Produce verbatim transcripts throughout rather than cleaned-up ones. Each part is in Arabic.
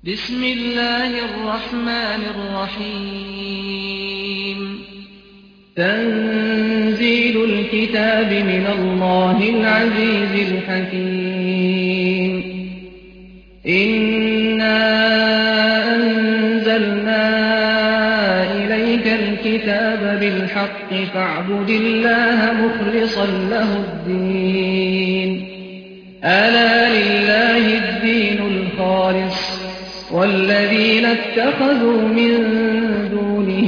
بسم الله الرحمن الرحيم تنزيل الكتاب من الله العزيز الحكيم إنا أنزلنا إليك الكتاب بالحق فاعبد الله مخلصا له الدين ألا لله الدين الخالص والذين اتخذوا من دونه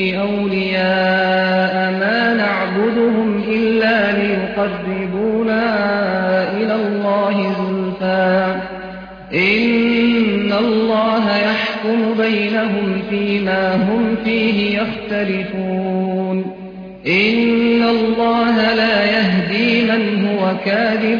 أولياء ما نعبدهم إلا ليقربونا إلى الله زلفى إن الله يحكم بينهم فيما هم فيه يختلفون إن الله لا يهدي من هو كاذب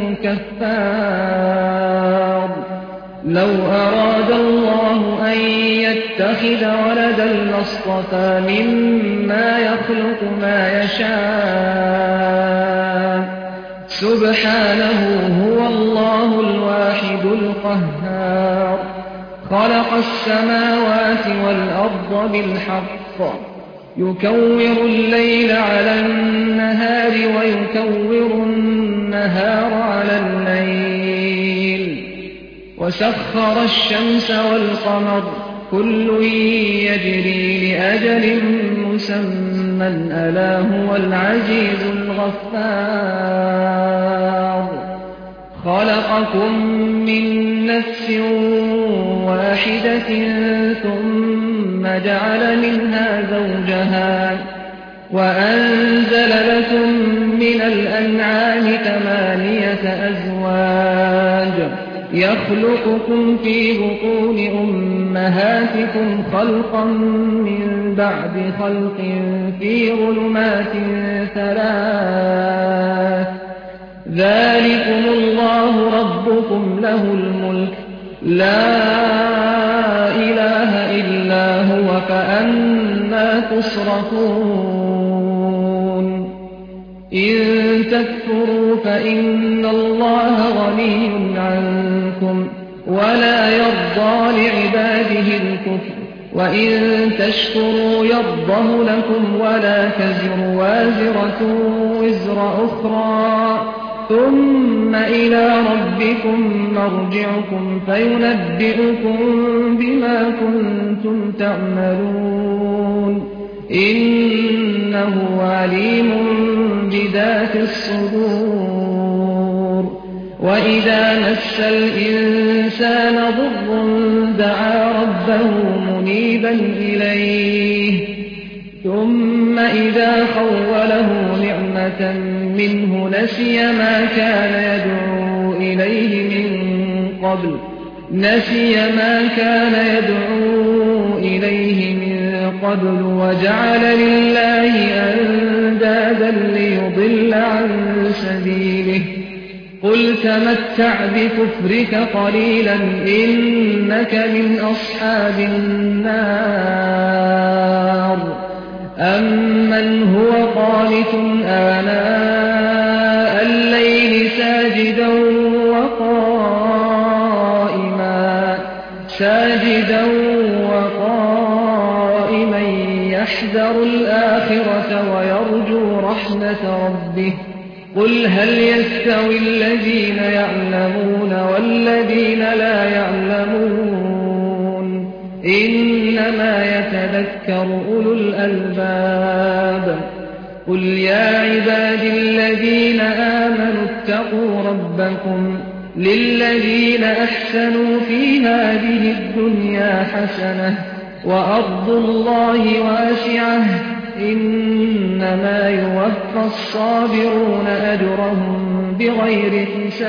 كفار لو أراد الله أن يتخذ ولدا لاصطفى مما يخلق ما يشاء سبحانه هو الله الواحد القهار خلق السماوات والأرض بالحق يكور الليل على النهار ويكور النهار على الليل وسخر الشمس والقمر كل يجري لأجل مسمى ألا هو العزيز الغفار خلقكم من نفس واحدة ثم جعل منها زوجها وأنزل لكم من الأنعام ثمانية أزواج يخلقكم في بطون أمهاتكم خلقا من بعد خلق في ظلمات ثلاث ذلكم الله ربكم له الملك لا إله إلا هو فأنى تصرفون إن تكفروا فإن الله غني عنكم ولا يرضى لعباده الكفر وإن تشكروا يرضه لكم ولا تزر وازرة وزر أخرى ثم إلى ربكم مرجعكم فينبئكم بما كنتم تعملون إنه عليم بذات الصدور وإذا مس الإنسان ضر دعا ربه منيبا إليه ثم إذا خوله نعمة منه نسي ما كان يدعو إليه من قبل نسي ما كان يدعو إليه من قبل وجعل لله أندادا ليضل عن سبيله قل تمتع بكفرك قليلا إنك من أصحاب النار أمن هو قانت آناء الليل ساجدا وقائما ساجدا وقائما يحذر الآخرة ويرجو رحمة ربه قل هل يستوي الذين يعلمون والذين لا يعلمون إنما يتذكر أولو الألباب قل يا عبادي الذين آمنوا اتقوا ربكم للذين أحسنوا في هذه الدنيا حسنة وأرض الله واسعة إنما يوفى الصابرون أجرهم بغير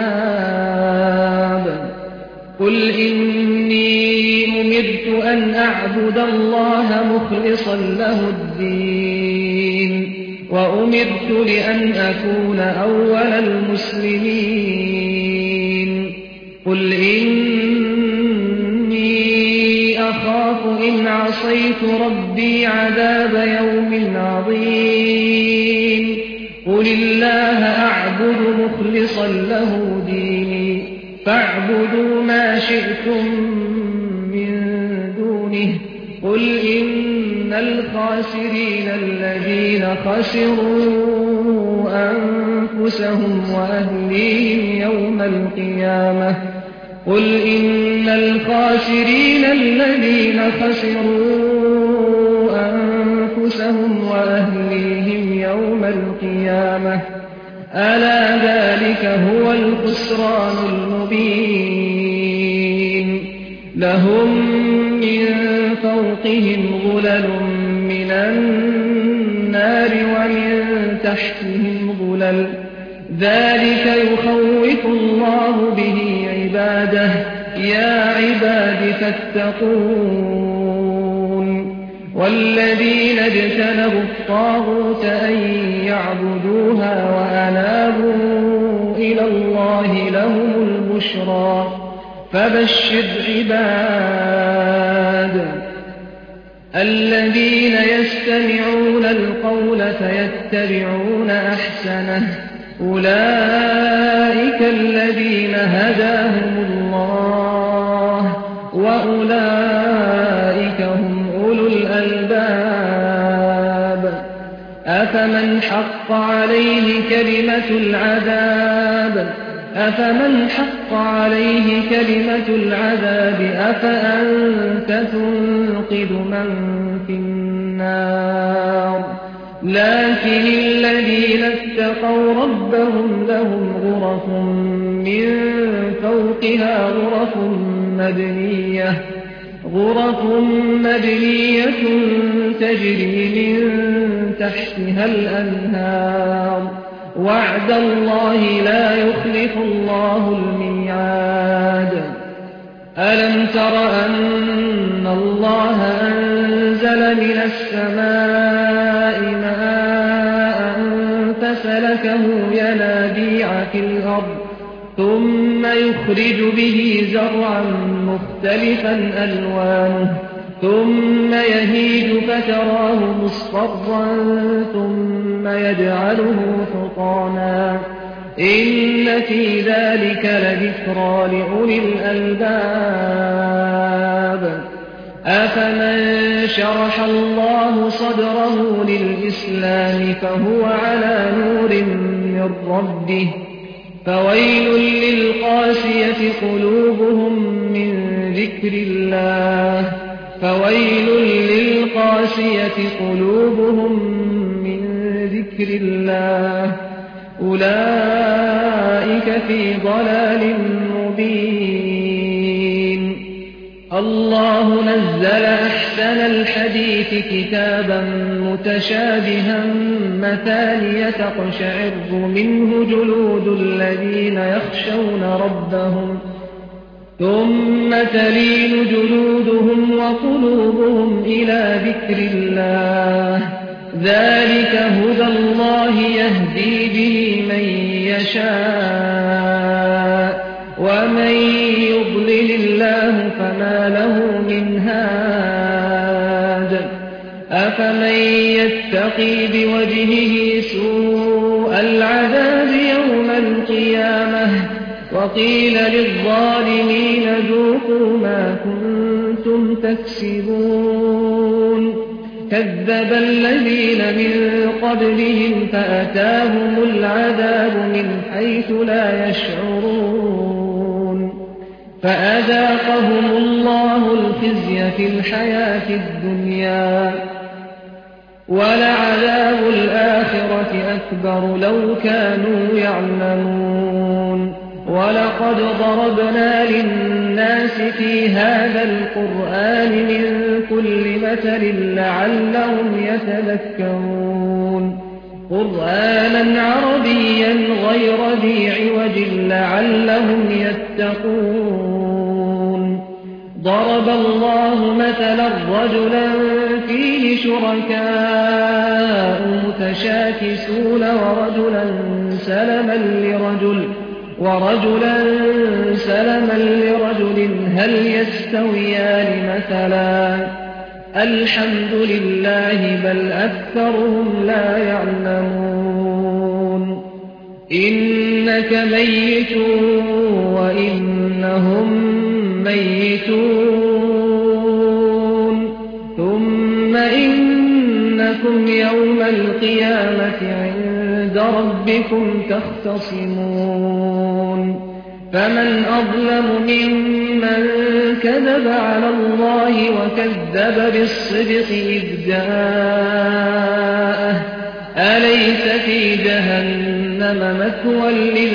حساب قل إني أمرت أن أعبد الله مخلصا له الدين وأمرت لأن أكون أول المسلمين قل إني أخاف إن عصيت ربي عذاب يوم عظيم قل الله أعبد مخلصا له ديني فاعبدوا ما شئتم دونه قل إن الخاسرين الذين خسروا أنفسهم وأهليهم يوم القيامة قل إن الخاسرين الذين خسروا أنفسهم وأهليهم يوم القيامة ألا ذلك هو الخسران المبين لهم من فوقهم ظلل من النار ومن تحتهم ظلل ذلك يخوف الله به عباده يا عباد فاتقون والذين اجتنبوا الطاغوت أن يعبدوها وأنابوا إلى الله لهم البشرى فبشر عباد الذين يستمعون القول فيتبعون أحسنه أولئك الذين هداهم الله وأولئك هم أولو الألباب أفمن حق عليه كلمة العذاب أفمن حق عليه كلمة العذاب أفأنت تنقذ من في النار لكن الذين اتقوا ربهم لهم غرف من فوقها غرف مبنية غرف مبنية تجري من تحتها الأنهار وعد الله لا يخلف الله الميعاد ألم تر أن الله أنزل من السماء ماء فسلكه ينابيع في الأرض ثم يخرج به زرعا مختلفا ألوانه ثم يهيج فتراه مصفرا ثم يجعله حطاما إن في ذلك لذكرى لأولي الألباب أفمن شرح الله صدره للإسلام فهو على نور من ربه فويل للقاسية قلوبهم من ذكر الله فويل للقاسية قلوبهم من ذكر الله أولئك في ضلال مبين الله نزل أحسن الحديث كتابا متشابها مثانية تقشعر منه جلود الذين يخشون ربهم ثم تلين جلودهم وقلوبهم إلى ذكر الله ذلك هدى الله يهدي به من يشاء ومن يضلل الله فما له من هاد أفمن يتقي بوجهه سوء العذاب يوم القيامة وقيل للظالمين ذوقوا ما كنتم تكسبون كذب الذين من قبلهم فأتاهم العذاب من حيث لا يشعرون فأذاقهم الله الخزي في الحياة الدنيا ولعذاب الآخرة أكبر لو كانوا يعلمون ولقد ضربنا للناس في هذا القرآن من كل مثل لعلهم يتذكرون قرآنا عربيا غير ذي عوج لعلهم يتقون ضرب الله مثلا رجلا فيه شركاء متشاكسون ورجلا سلما لرجل ورجلا سلما لرجل هل يستويان مثلا الحمد لله بل أكثرهم لا يعلمون إنك ميت وإنهم ميتون أنكم يوم القيامة عند ربكم تختصمون فمن أظلم ممن كذب على الله وكذب بالصدق إذ جاءه أليس في جهنم مثوى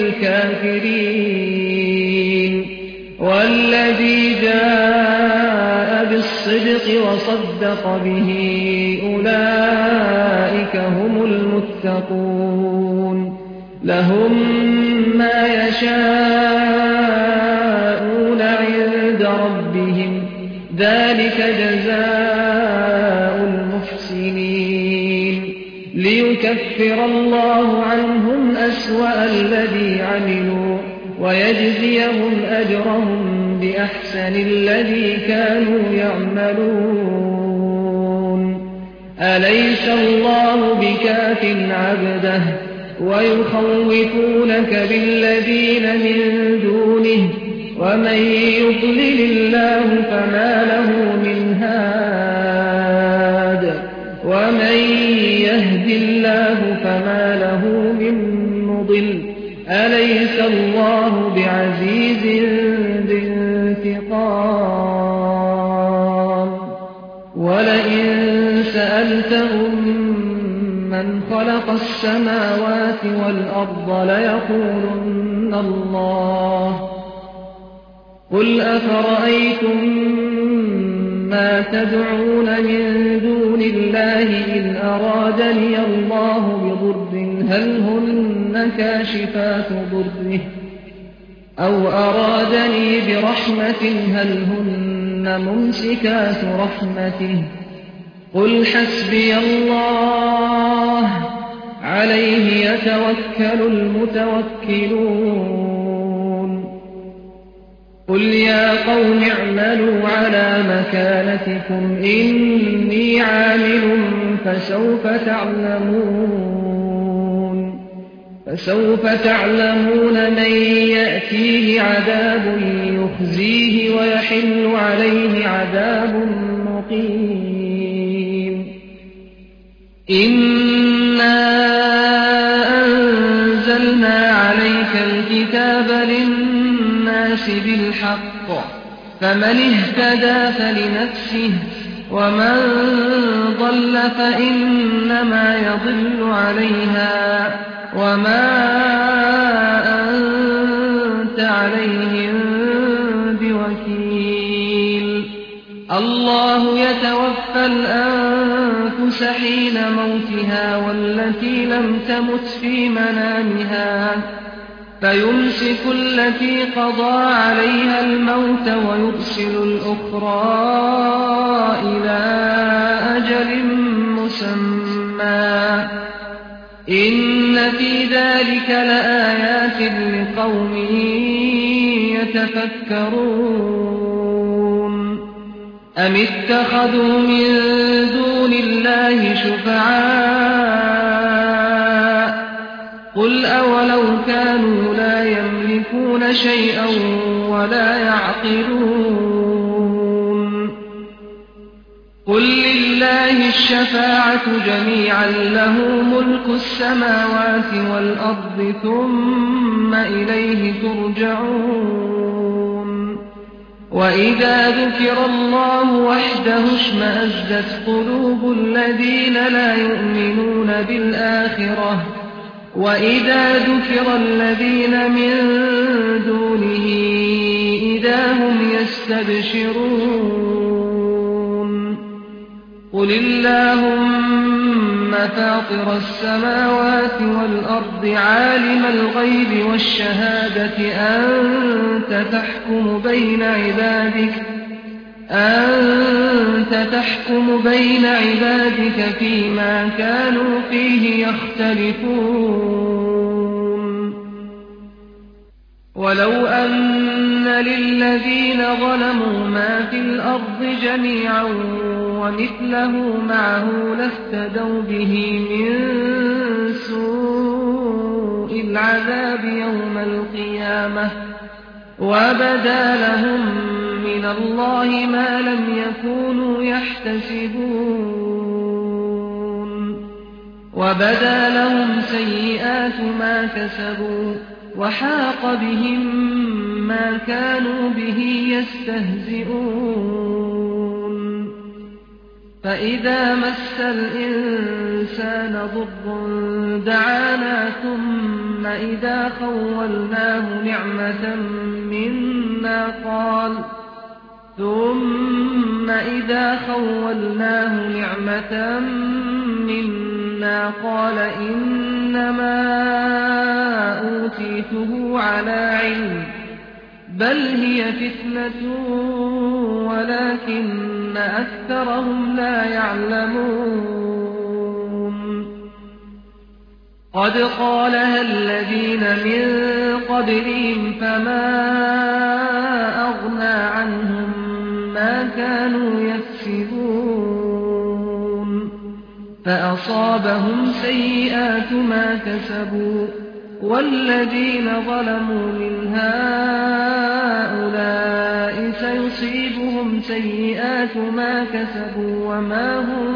للكافرين والذي جاء بالصدق وصدق به أولئك هم المتقون لهم ما يشاءون عند ربهم ذلك جزاء المحسنين ليكفر الله عنهم أسوأ الذي عملوا ويجزيهم أجرهم بأحسن الذي كانوا يعملون أليس الله بكاف عبده ويخوفونك بالذين من دونه ومن يضلل الله فما له من هاد ومن يهد الله فما له من مضل أليس الله بعزيز ذي انتقام ولئن سألتهم من خلق السماوات والأرض ليقولن الله قل أفرأيتم ما تدعون من دون الله إن أرادني الله بضر هل هن كاشفات ضره أو أرادني برحمة هل هن ممسكات رحمته قل حسبي الله عليه يتوكل المتوكلون قل يا قوم اعملوا على مكانتكم إني عامل فسوف تعلمون فسوف تعلمون من يأتيه عذاب يخزيه ويحل عليه عذاب مقيم إنا أنزلنا عليك الكتاب للناس بالحق فمن اهتدى فلنفسه ومن ضل فإنما يضل عليها وما أنت عليهم بوكيل الله يتوفى الأنفس حين موتها والتي لم تمت في منامها فيمسك التي قضى عليها الموت ويرسل الأخرى إلى أجل مسمى إن في ذلك لآيات لقوم يتفكرون أم اتخذوا من دون الله شفعاء قل أولو كانوا لا يملكون شيئا ولا يعقلون قل لله الشفاعة جميعا له ملك السماوات والأرض ثم إليه ترجعون وإذا ذكر الله وحده اشمأزت قلوب الذين لا يؤمنون بالآخرة وإذا ذكر الذين من دونه إذا هم يستبشرون قل اللهم فاطر السماوات والأرض عالم الغيب والشهادة أنت تحكم بين عبادك أنت تحكم بين عبادك فيما كانوا فيه يختلفون ولو أن للذين ظلموا ما في الأرض جميعا ومثله معه لافتدوا به من سوء العذاب يوم القيامة وبدا لهم من الله ما لم يكونوا يحتسبون وبدا لهم سيئات ما كسبوا وحاق بهم ما كانوا به يستهزئون فإذا مس الإنسان ضر دعانا ثم إذا خولناه نعمة منا قال ثم إذا خولناه نعمة منا قال إنما أوتيته على علم بل هي فتنة ولكن أكثرهم لا يعلمون قد قالها الذين من قبلهم فما أغنى عنهم ما كانوا يكسبون فأصابهم سيئات ما كسبوا والذين ظلموا من هؤلاء سيصيبهم سيئات ما كسبوا وما هم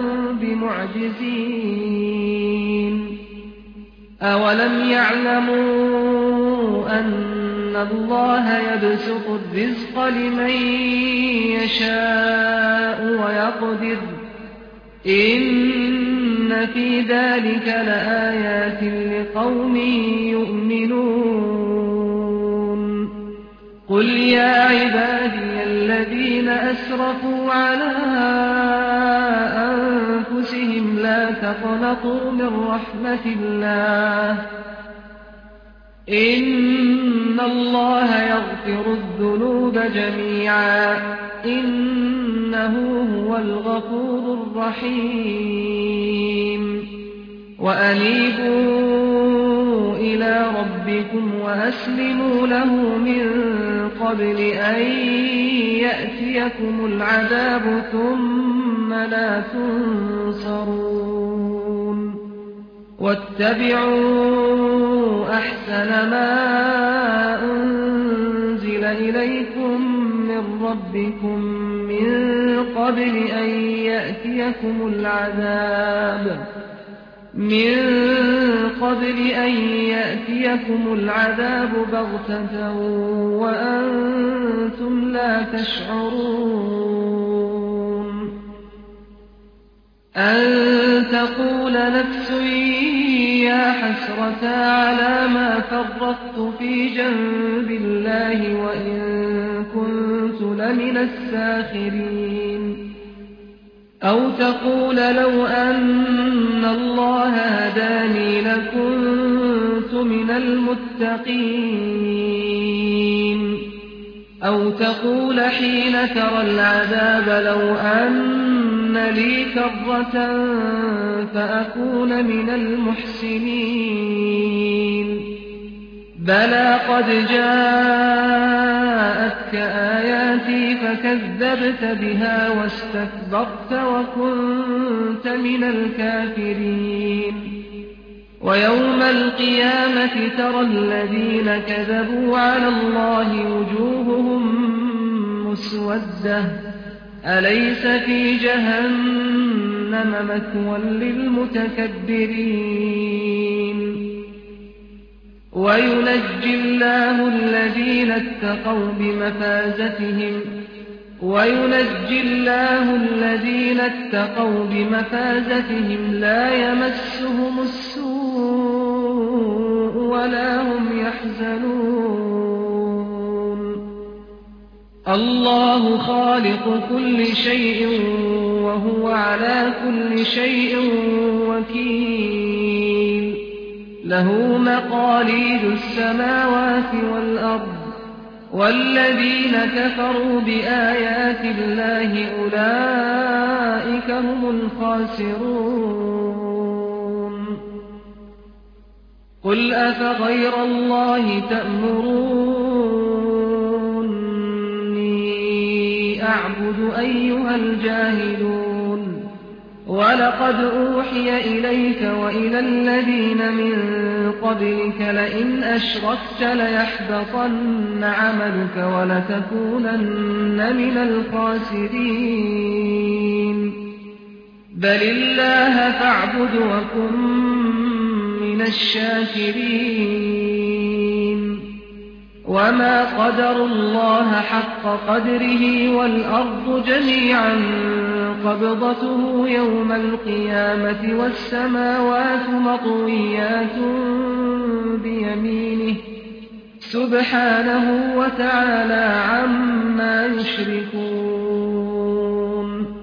بمعجزين أولم يعلموا أن الله يبسط الرزق لمن يشاء ويقدر إن في ذلك لآيات لقوم يؤمنون قل يا عبادي الذين أسرفوا على أنفسهم لا تقنطوا من رحمة الله إن الله يغفر الذنوب جميعا إنه هو الغفور الرحيم وأنيبوا إلى ربكم وأسلموا له من قبل أن يأتيكم العذاب ثم لا تنصرون واتبعوا أحسن ما أنزل إليكم من ربكم من قبل أن يأتيكم العذاب من قبل أن يأتيكم العذاب بغتة وأنتم لا تشعرون أن تقول نفس يا حسرة على ما فرطت في جنب الله وإن كنت لمن الساخرين أو تقول لو أن الله هداني لكنت من المتقين أو تقول حين ترى العذاب لو أن لي كرة فأكون من المحسنين بلى قد جاءتك آياتي فكذبت بها واستكبرت وكنت من الكافرين ويوم القيامة ترى الذين كذبوا على الله وجوههم مسودة أليس في جهنم مثوى للمتكبرين وينجي الله الذين اتقوا بمفازتهم وينجي الله الذين اتقوا بمفازتهم لا يمسهم السوء ولا هم يحزنون الله خالق كل شيء وهو على كل شيء وكيل له مقاليد السماوات والأرض والذين كفروا بآيات الله أولئك هم الخاسرون قل أفغير الله تأمروني أعبد أيها الجاهلون ولقد أوحي إليك وإلى الذين من قبلك لئن أشركت ليحبطن عملك ولتكونن من الخاسرين بل الله فاعبد وكن من الشاكرين وما قدروا الله حق قدره والأرض جميعا قبضته يوم القيامة والسماوات مطويات بيمينه سبحانه وتعالى عما يشركون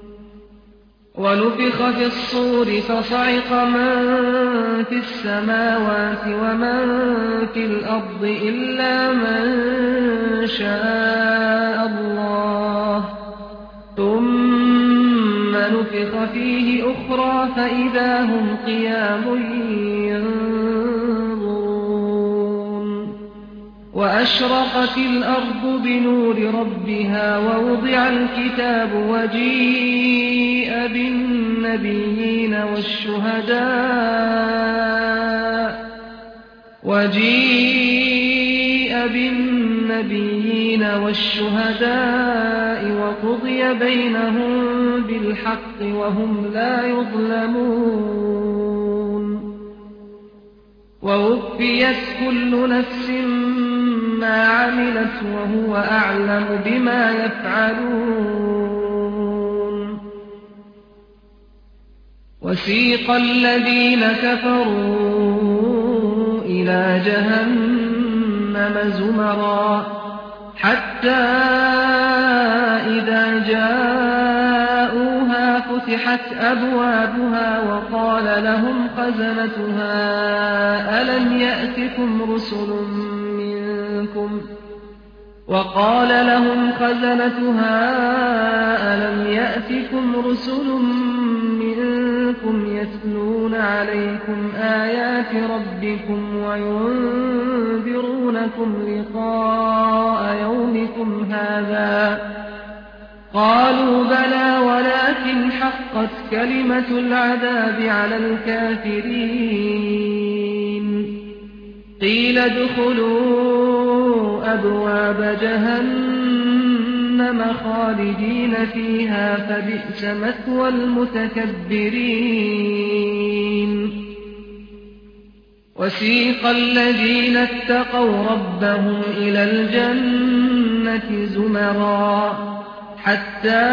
ونفخ في الصور فصعق من في السماوات ومن في الأرض إلا من شاء الله ثم نفخ فيه أخرى فإذا هم قيام ينظرون وأشرقت الأرض بنور ربها ووضع الكتاب وجيء بالنبيين والشهداء وجيء بالنبيين والشهداء وقضي بينهم بالحق وهم لا يظلمون ووفيت كل نفس ما عملت وهو أعلم بما يفعلون وسيق الذين كفروا إلى جهنم زمرا حتى إذا جاءوها فتحت أبوابها وقال لهم خزنتها ألم يأتكم رسل منكم وقال لهم خزنتها ألم يأتكم رسل منكم يتلون عليكم آيات ربكم وينذرونكم لقاء يومكم هذا قالوا بلى ولكن حقت كلمة العذاب على الكافرين قيل ادخلوا أبواب جهنم خالدين فيها فبئس مثوى المتكبرين وسيق الذين اتقوا ربهم إلى الجنة زمرا حتى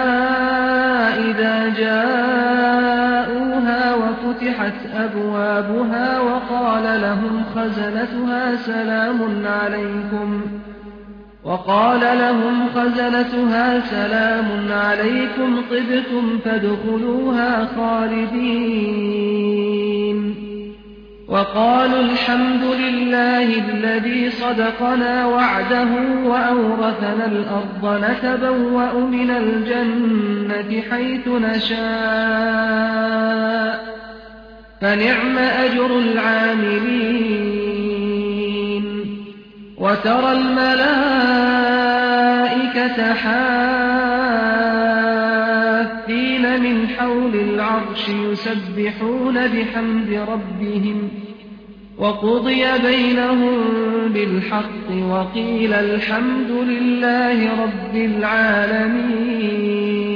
إذا جاءوها وفتحت أبوابها وقال لهم خزنتها سلام عليكم وقال لهم خزنتها سلام عليكم طبتم فادخلوها خالدين وقالوا الحمد لله الذي صدقنا وعده وأورثنا الأرض نتبوأ من الجنة حيث نشاء فنعم أجر العاملين وترى الملائكة حافين من حول العرش يسبحون بحمد ربهم وقضي بينهم بالحق وقيل الحمد لله رب العالمين